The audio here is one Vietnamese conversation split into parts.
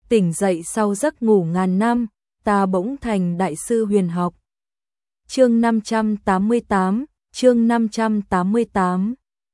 tỉnh dậy sau giấc ngủ ngàn năm, ta bỗng thành đại sư huyền học. Chương 588, chương 588.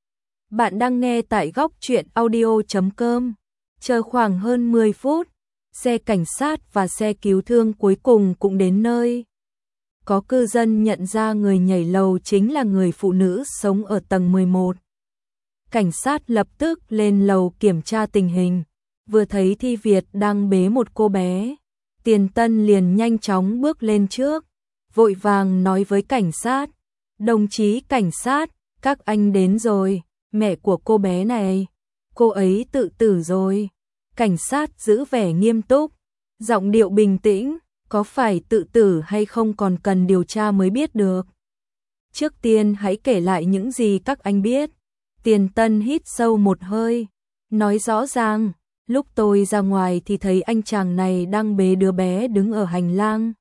Bạn đang nghe tại góc truyện audio.com. Chờ khoảng hơn 10 phút, xe cảnh sát và xe cứu thương cuối cùng cũng đến nơi. Có cư dân nhận ra người nhảy lầu chính là người phụ nữ sống ở tầng 11. Cảnh sát lập tức lên lầu kiểm tra tình hình, vừa thấy Thi Việt đang bế một cô bé. Tiền Tân liền nhanh chóng bước lên trước, vội vàng nói với cảnh sát: "Đồng chí cảnh sát, các anh đến rồi, mẹ của cô bé này, cô ấy tự tử rồi." Cảnh sát giữ vẻ nghiêm túc, giọng điệu bình tĩnh: "Có phải tự tử hay không còn cần điều tra mới biết được. Trước tiên hãy kể lại những gì các anh biết." Tiền Tân hít sâu một hơi, nói rõ ràng: "Lúc tôi ra ngoài thì thấy anh chàng này đang bế đứa bé đứng ở hành lang.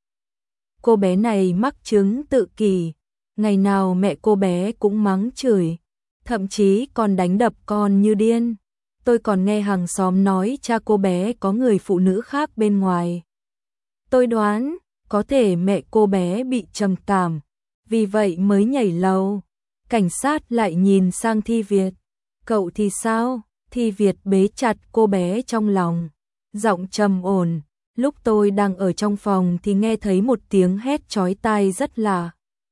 Cô bé này mắc chứng tự kỷ, ngày nào mẹ cô bé cũng mắng chửi, thậm chí còn đánh đập con như điên. Tôi còn nghe hàng xóm nói cha cô bé có người phụ nữ khác bên ngoài. Tôi đoán có thể mẹ cô bé bị trầm cảm, vì vậy mới nhảy lầu." Cảnh sát lại nhìn sang Thi Việt: "Cậu thì sao?" Thi Việt bế chặt cô bé trong lòng, giọng trầm ổn: "Lúc tôi đang ở trong phòng thì nghe thấy một tiếng hét chói tai rất lạ.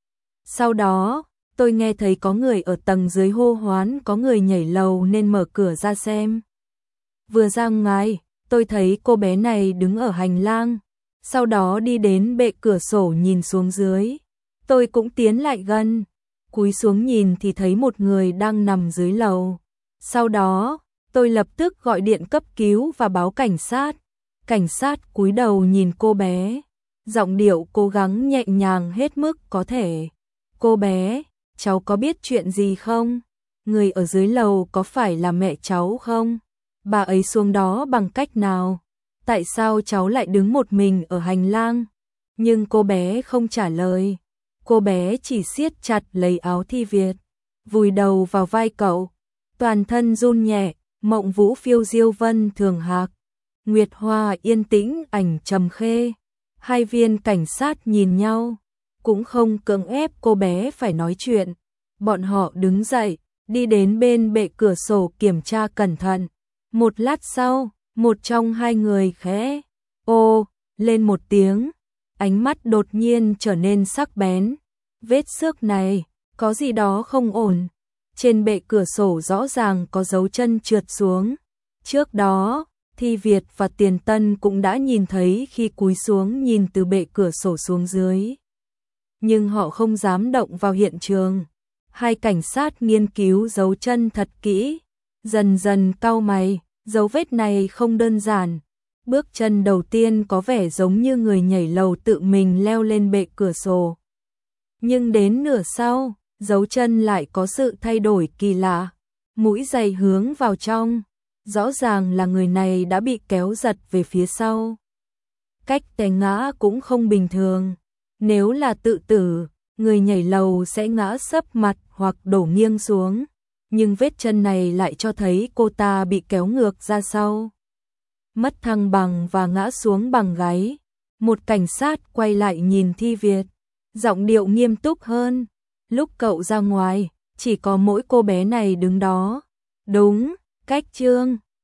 Sau đó, tôi nghe thấy có người ở tầng dưới hô hoán có người nhảy lầu nên mở cửa ra xem. Vừa ra ngoài, tôi thấy cô bé này đứng ở hành lang, sau đó đi đến bệ cửa sổ nhìn xuống dưới. Tôi cũng tiến lại gần, cúi xuống nhìn thì thấy một người đang nằm dưới lầu. Sau đó, tôi lập tức gọi điện cấp cứu và báo cảnh sát." Cảnh sát cúi đầu nhìn cô bé, giọng điệu cố gắng nhẹ nhàng hết mức có thể: "Cô bé, cháu có biết chuyện gì không? Người ở dưới lầu có phải là mẹ cháu không? Bà ấy xuống đó bằng cách nào? Tại sao cháu lại đứng một mình ở hành lang?" Nhưng cô bé không trả lời. Cô bé chỉ siết chặt lấy áo Thi Việt, vùi đầu vào vai cậu, toàn thân run nhẹ. Mộng vũ phiêu diêu vân thường hạc, nguyệt hoa yên tĩnh ảnh trầm khê. Hai viên cảnh sát nhìn nhau, cũng không cưỡng ép cô bé phải nói chuyện. Bọn họ đứng dậy, đi đến bên bệ cửa sổ kiểm tra cẩn thận. Một lát sau, một trong hai người khẽ ô lên một tiếng, ánh mắt đột nhiên trở nên sắc bén. "Vết xước này, có gì đó không ổn." Trên bệ cửa sổ rõ ràng có dấu chân trượt xuống. Trước đó, Thi Việt và Tiền Tân cũng đã nhìn thấy khi cúi xuống nhìn từ bệ cửa sổ xuống dưới. Nhưng họ không dám động vào hiện trường. Hai cảnh sát nghiên cứu dấu chân thật kỹ, dần dần cau mày, dấu vết này không đơn giản. Bước chân đầu tiên có vẻ giống như người nhảy lầu tự mình leo lên bệ cửa sổ. Nhưng đến nửa sau, dấu chân lại có sự thay đổi kỳ lạ. Mũi giày hướng vào trong, rõ ràng là người này đã bị kéo giật về phía sau. Cách té ngã cũng không bình thường. Nếu là tự tử, người nhảy lầu sẽ ngã sấp mặt hoặc đổ nghiêng xuống. Nhưng vết chân này lại cho thấy cô ta bị kéo ngược ra sau, mất thăng bằng và ngã xuống bằng gáy. Một cảnh sát quay lại nhìn Thi Việt, giọng điệu nghiêm túc hơn: "Lúc cậu ra ngoài, chỉ có mỗi cô bé này đứng đó, đúng?" Cách chương